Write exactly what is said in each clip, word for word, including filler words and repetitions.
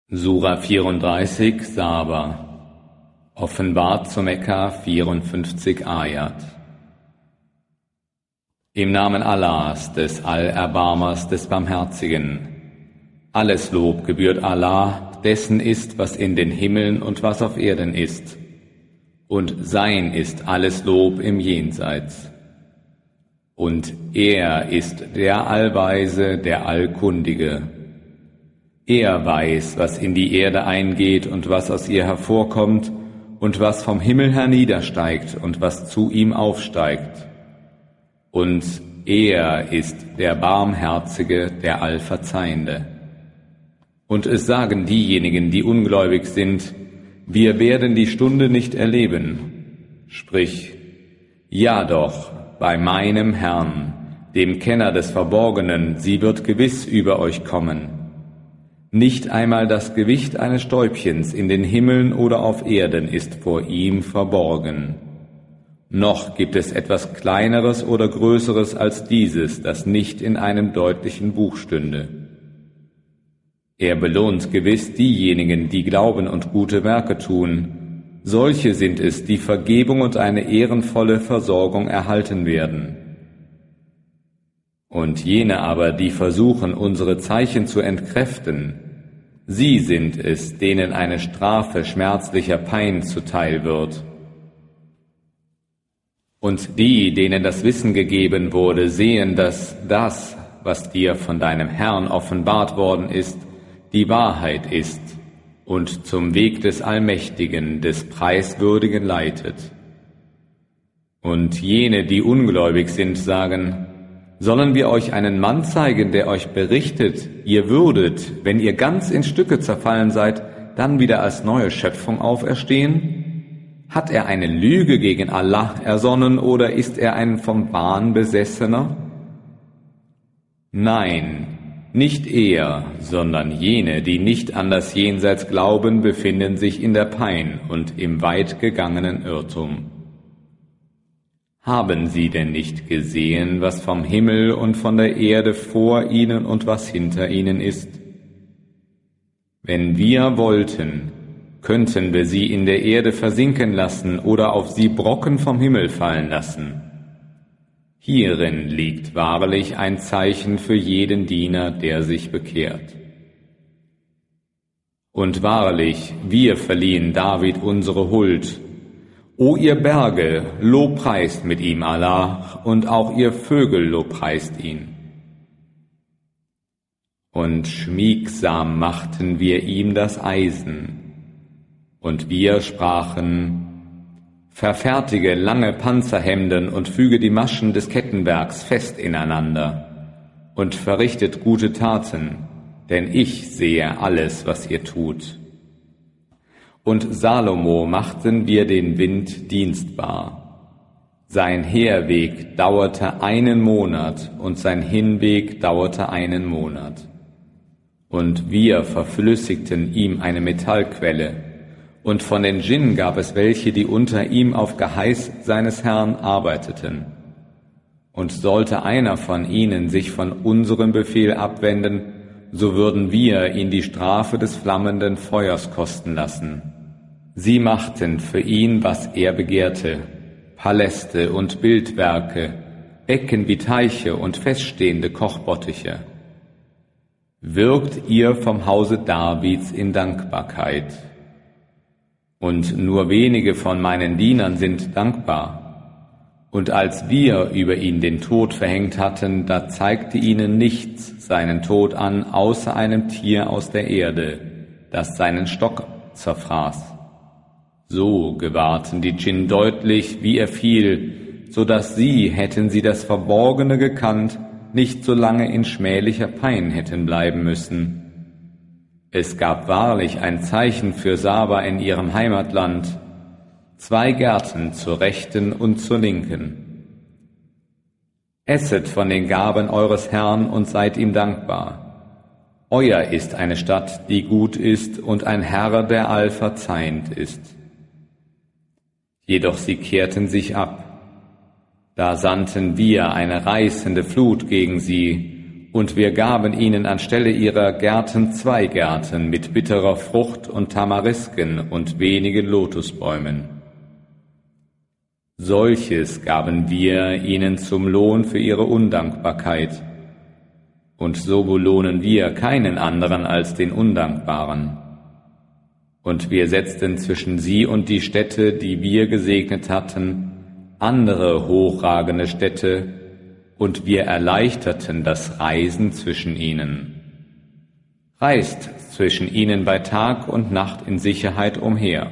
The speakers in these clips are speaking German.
Sura vierunddreißig, Saba. Offenbart zu Mekka, vierundfünfzig Ayat. Im Namen Allahs, des Allerbarmers, des Barmherzigen. Alles Lob gebührt Allah, dessen ist, was in den Himmeln und was auf Erden ist. Und sein ist alles Lob im Jenseits. Und er ist der Allweise, der Allkundige. Er weiß, was in die Erde eingeht und was aus ihr hervorkommt und was vom Himmel herniedersteigt und was zu ihm aufsteigt. Und er ist der Barmherzige, der Allverzeihende. Und es sagen diejenigen, die ungläubig sind, wir werden die Stunde nicht erleben. Sprich, ja doch, bei meinem Herrn, dem Kenner des Verborgenen, sie wird gewiss über euch kommen. Nicht einmal das Gewicht eines Stäubchens in den Himmeln oder auf Erden ist vor ihm verborgen. Noch gibt es etwas Kleineres oder Größeres als dieses, das nicht in einem deutlichen Buch stünde. Er belohnt gewiss diejenigen, die glauben und gute Werke tun. Solche sind es, die Vergebung und eine ehrenvolle Versorgung erhalten werden. Und jene aber, die versuchen, unsere Zeichen zu entkräften, sie sind es, denen eine Strafe schmerzlicher Pein zuteil wird. Und die, denen das Wissen gegeben wurde, sehen, dass das, was dir von deinem Herrn offenbart worden ist, die Wahrheit ist und zum Weg des Allmächtigen, des Preiswürdigen leitet. Und jene, die ungläubig sind, sagen, sollen wir euch einen Mann zeigen, der euch berichtet, ihr würdet, wenn ihr ganz in Stücke zerfallen seid, dann wieder als neue Schöpfung auferstehen? Hat er eine Lüge gegen Allah ersonnen oder ist er ein vom Wahn Besessener? Nein, nicht er, sondern jene, die nicht an das Jenseits glauben, befinden sich in der Pein und im weit gegangenen Irrtum. Haben sie denn nicht gesehen, was vom Himmel und von der Erde vor ihnen und was hinter ihnen ist? Wenn wir wollten, könnten wir sie in der Erde versinken lassen oder auf sie Brocken vom Himmel fallen lassen. Hierin liegt wahrlich ein Zeichen für jeden Diener, der sich bekehrt. Und wahrlich, wir verliehen David unsere Huld. O ihr Berge, lobpreist mit ihm Allah, und auch ihr Vögel lobpreist ihn. Und schmiegsam machten wir ihm das Eisen, und wir sprachen, verfertige lange Panzerhemden und füge die Maschen des Kettenwerks fest ineinander, und verrichtet gute Taten, denn ich sehe alles, was ihr tut. Und Salomo machten wir den Wind dienstbar. Sein Herweg dauerte einen Monat und sein Hinweg dauerte einen Monat. Und wir verflüssigten ihm eine Metallquelle. Und von den Djinn gab es welche, die unter ihm auf Geheiß seines Herrn arbeiteten. Und sollte einer von ihnen sich von unserem Befehl abwenden, so würden wir ihn die Strafe des flammenden Feuers kosten lassen. Sie machten für ihn, was er begehrte, Paläste und Bildwerke, Becken wie Teiche und feststehende Kochbottiche. Wirkt ihr vom Hause Davids in Dankbarkeit. Und nur wenige von meinen Dienern sind dankbar. Und als wir über ihn den Tod verhängt hatten, da zeigte ihnen nichts seinen Tod an, außer einem Tier aus der Erde, das seinen Stock zerfraß. So gewahrten die Djinn deutlich, wie er fiel, so dass sie, hätten sie das Verborgene gekannt, nicht so lange in schmählicher Pein hätten bleiben müssen. Es gab wahrlich ein Zeichen für Saba in ihrem Heimatland, zwei Gärten zur Rechten und zur Linken. Esset von den Gaben eures Herrn und seid ihm dankbar. Euer ist eine Stadt, die gut ist, und ein Herr, der allverzeihend ist. Jedoch sie kehrten sich ab. Da sandten wir eine reißende Flut gegen sie, und wir gaben ihnen anstelle ihrer Gärten zwei Gärten mit bitterer Frucht und Tamarisken und wenigen Lotusbäumen. Solches gaben wir ihnen zum Lohn für ihre Undankbarkeit, und so belohnen wir keinen anderen als den Undankbaren. Und wir setzten zwischen sie und die Städte, die wir gesegnet hatten, andere hochragende Städte, und wir erleichterten das Reisen zwischen ihnen. Reist zwischen ihnen bei Tag und Nacht in Sicherheit umher.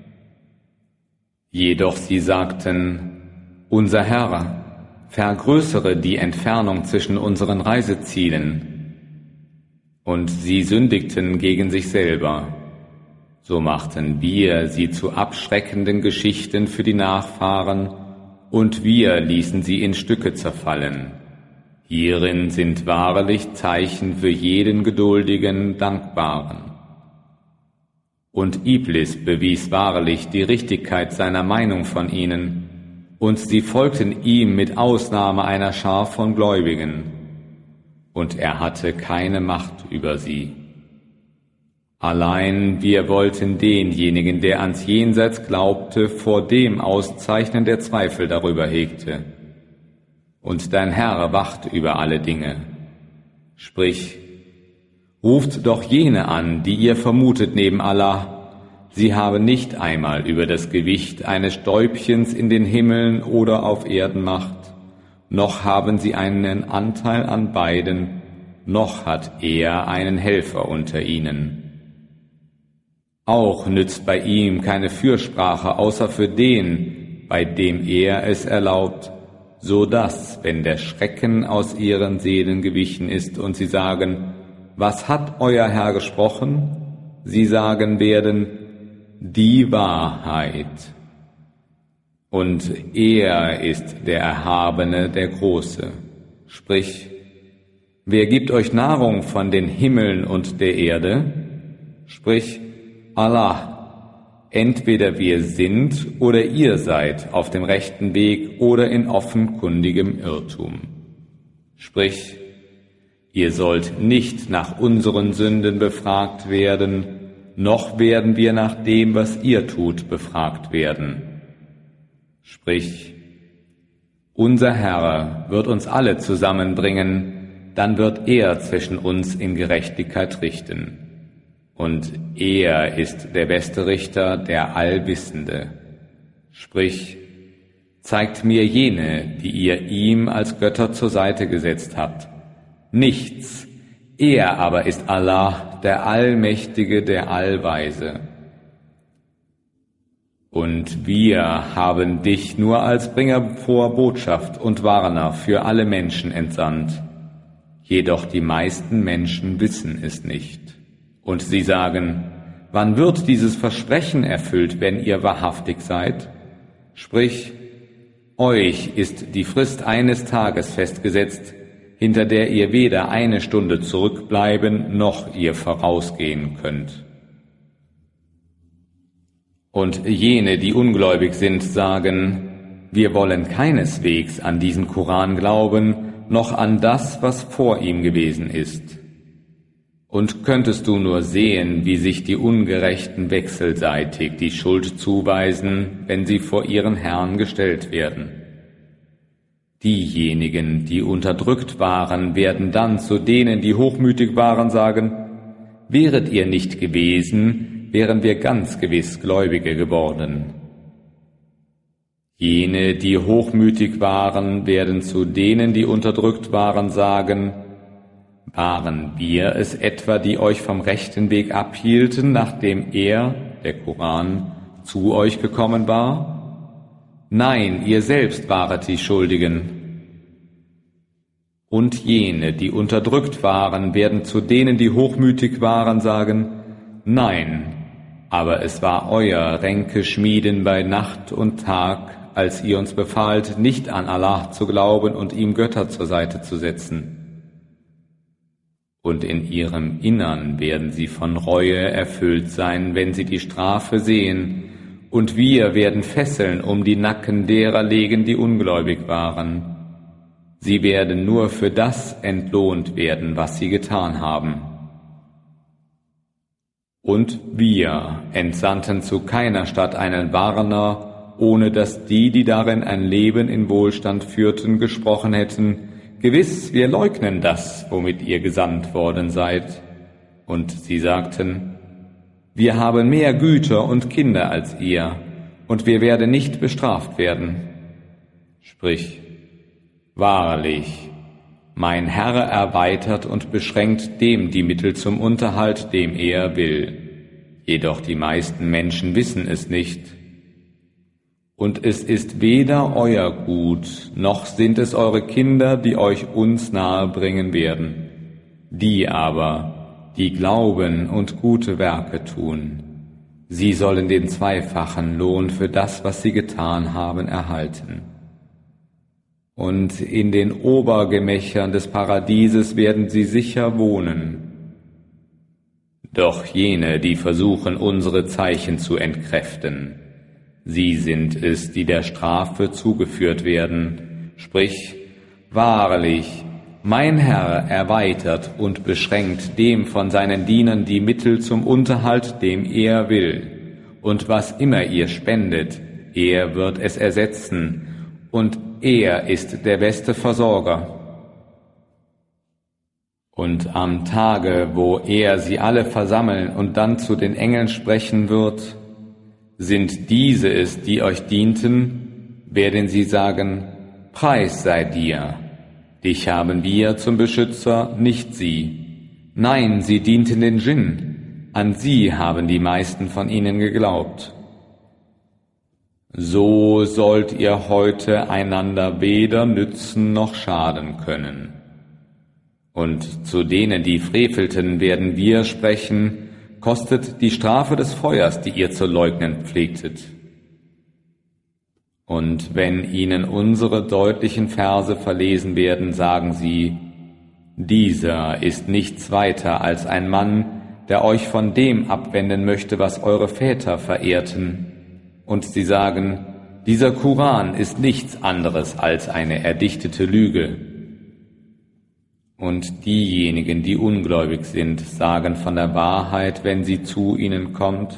Jedoch sie sagten, unser Herr, vergrößere die Entfernung zwischen unseren Reisezielen. Und sie sündigten gegen sich selber. So machten wir sie zu abschreckenden Geschichten für die Nachfahren, und wir ließen sie in Stücke zerfallen. Hierin sind wahrlich Zeichen für jeden geduldigen, Dankbaren. Und Iblis bewies wahrlich die Richtigkeit seiner Meinung von ihnen, und sie folgten ihm mit Ausnahme einer Schar von Gläubigen, und er hatte keine Macht über sie. Allein wir wollten denjenigen, der ans Jenseits glaubte, vor dem auszeichnen, der Zweifel darüber hegte. Und dein Herr wacht über alle Dinge. Sprich, ruft doch jene an, die ihr vermutet neben Allah. Sie haben nicht einmal über das Gewicht eines Stäubchens in den Himmeln oder auf Erden Macht, noch haben sie einen Anteil an beiden, noch hat er einen Helfer unter ihnen. Auch nützt bei ihm keine Fürsprache, außer für den, bei dem er es erlaubt, so dass, wenn der Schrecken aus ihren Seelen gewichen ist und sie sagen, was hat euer Herr gesprochen? Sie sagen werden, die Wahrheit. Und er ist der Erhabene, der Große. Sprich, wer gibt euch Nahrung von den Himmeln und der Erde? Sprich, Allah, entweder wir sind oder ihr seid auf dem rechten Weg oder in offenkundigem Irrtum. Sprich, ihr sollt nicht nach unseren Sünden befragt werden, noch werden wir nach dem, was ihr tut, befragt werden. Sprich, unser Herr wird uns alle zusammenbringen, dann wird er zwischen uns in Gerechtigkeit richten. Und er ist der beste Richter, der Allwissende. Sprich, zeigt mir jene, die ihr ihm als Götter zur Seite gesetzt habt. Nichts. Er aber ist Allah, der Allmächtige, der Allweise. Und wir haben dich nur als Bringer vor Botschaft und Warner für alle Menschen entsandt. Jedoch die meisten Menschen wissen es nicht. Und sie sagen, wann wird dieses Versprechen erfüllt, wenn ihr wahrhaftig seid? Sprich, euch ist die Frist eines Tages festgesetzt, hinter der ihr weder eine Stunde zurückbleiben, noch ihr vorausgehen könnt. Und jene, die ungläubig sind, sagen, wir wollen keineswegs an diesen Koran glauben, noch an das, was vor ihm gewesen ist. Und könntest du nur sehen, wie sich die Ungerechten wechselseitig die Schuld zuweisen, wenn sie vor ihren Herrn gestellt werden. Diejenigen, die unterdrückt waren, werden dann zu denen, die hochmütig waren, sagen, wäret ihr nicht gewesen, wären wir ganz gewiss Gläubige geworden. Jene, die hochmütig waren, werden zu denen, die unterdrückt waren, sagen, waren wir es etwa, die euch vom rechten Weg abhielten, nachdem er, der Koran, zu euch gekommen war? Nein, ihr selbst waret die Schuldigen. Und jene, die unterdrückt waren, werden zu denen, die hochmütig waren, sagen, nein, aber es war euer Ränkeschmieden bei Nacht und Tag, als ihr uns befahlt, nicht an Allah zu glauben und ihm Götter zur Seite zu setzen. Und in ihrem Innern werden sie von Reue erfüllt sein, wenn sie die Strafe sehen, und wir werden Fesseln um die Nacken derer legen, die ungläubig waren. Sie werden nur für das entlohnt werden, was sie getan haben. Und wir entsandten zu keiner Stadt einen Warner, ohne dass die, die darin ein Leben in Wohlstand führten, gesprochen hätten: Gewiss, wir leugnen das, womit ihr gesandt worden seid. Und sie sagten: Wir haben mehr Güter und Kinder als ihr, und wir werden nicht bestraft werden. Sprich: Wahrlich, mein Herr erweitert und beschränkt dem die Mittel zum Unterhalt, dem er will. Jedoch die meisten Menschen wissen es nicht. Und es ist weder euer Gut, noch sind es eure Kinder, die euch uns nahe bringen werden. Die aber, die glauben und gute Werke tun, sie sollen den zweifachen Lohn für das, was sie getan haben, erhalten. Und in den Obergemächern des Paradieses werden sie sicher wohnen. Doch jene, die versuchen, unsere Zeichen zu entkräften, sie sind es, die der Strafe zugeführt werden. Sprich: Wahrlich, mein Herr erweitert und beschränkt dem von seinen Dienern die Mittel zum Unterhalt, dem er will. Und was immer ihr spendet, er wird es ersetzen, und er ist der beste Versorger. Und am Tage, wo er sie alle versammeln und dann zu den Engeln sprechen wird: Sind diese es, die euch dienten? Werden sie sagen: Preis sei dir. Dich haben wir zum Beschützer, nicht sie. Nein, sie dienten den Dschinn. An sie haben die meisten von ihnen geglaubt. So sollt ihr heute einander weder nützen noch schaden können. Und zu denen, die frevelten, werden wir sprechen: Kostet die Strafe des Feuers, die ihr zu leugnen pflegtet. Und wenn ihnen unsere deutlichen Verse verlesen werden, sagen sie: Dieser ist nichts weiter als ein Mann, der euch von dem abwenden möchte, was eure Väter verehrten. Und sie sagen: Dieser Koran ist nichts anderes als eine erdichtete Lüge. Und diejenigen, die ungläubig sind, sagen von der Wahrheit, wenn sie zu ihnen kommt: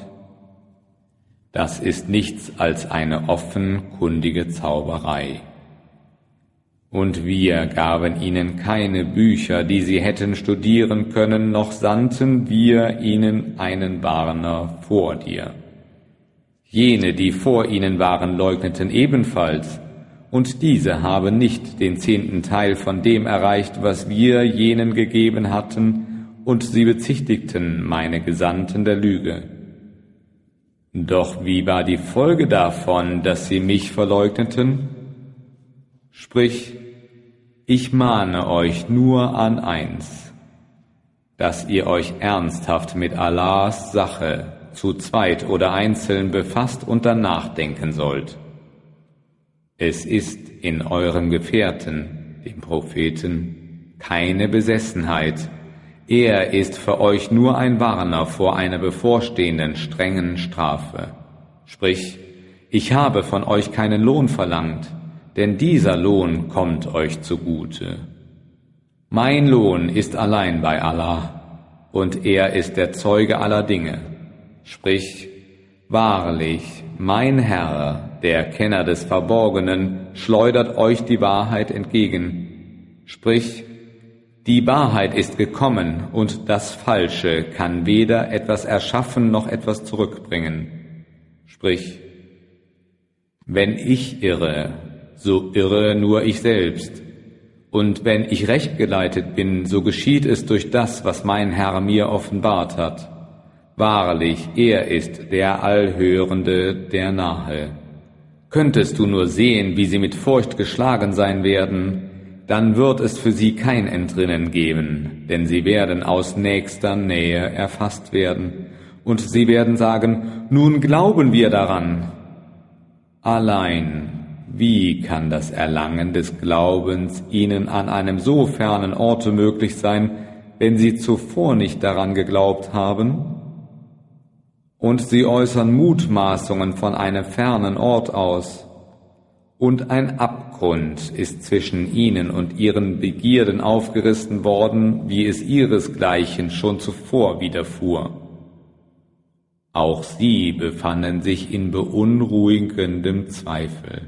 Das ist nichts als eine offenkundige Zauberei. Und wir gaben ihnen keine Bücher, die sie hätten studieren können, noch sandten wir ihnen einen Warner vor dir. Jene, die vor ihnen waren, leugneten ebenfalls, und diese haben nicht den zehnten Teil von dem erreicht, was wir jenen gegeben hatten, und sie bezichtigten meine Gesandten der Lüge. Doch wie war die Folge davon, dass sie mich verleugneten? Sprich: Ich mahne euch nur an eins, dass ihr euch ernsthaft mit Allahs Sache zu zweit oder einzeln befasst und danach denken sollt. Es ist in eurem Gefährten, dem Propheten, keine Besessenheit. Er ist für euch nur ein Warner vor einer bevorstehenden strengen Strafe. Sprich: Ich habe von euch keinen Lohn verlangt, denn dieser Lohn kommt euch zugute. Mein Lohn ist allein bei Allah, und er ist der Zeuge aller Dinge. Sprich: Wahrlich, mein Herr, der Kenner des Verborgenen, schleudert euch die Wahrheit entgegen. Sprich: Die Wahrheit ist gekommen, und das Falsche kann weder etwas erschaffen noch etwas zurückbringen. Sprich: Wenn ich irre, so irre nur ich selbst. Und wenn ich recht geleitet bin, so geschieht es durch das, was mein Herr mir offenbart hat. Wahrlich, er ist der Allhörende, der Nahe. Könntest du nur sehen, wie sie mit Furcht geschlagen sein werden, dann wird es für sie kein Entrinnen geben, denn sie werden aus nächster Nähe erfasst werden, und sie werden sagen: Nun glauben wir daran. Allein, wie kann das Erlangen des Glaubens ihnen an einem so fernen Orte möglich sein, wenn sie zuvor nicht daran geglaubt haben? Und sie äußern Mutmaßungen von einem fernen Ort aus. und ein Abgrund ist zwischen ihnen und ihren Begierden aufgerissen worden, wie es ihresgleichen schon zuvor widerfuhr. Auch sie befanden sich in beunruhigendem Zweifel.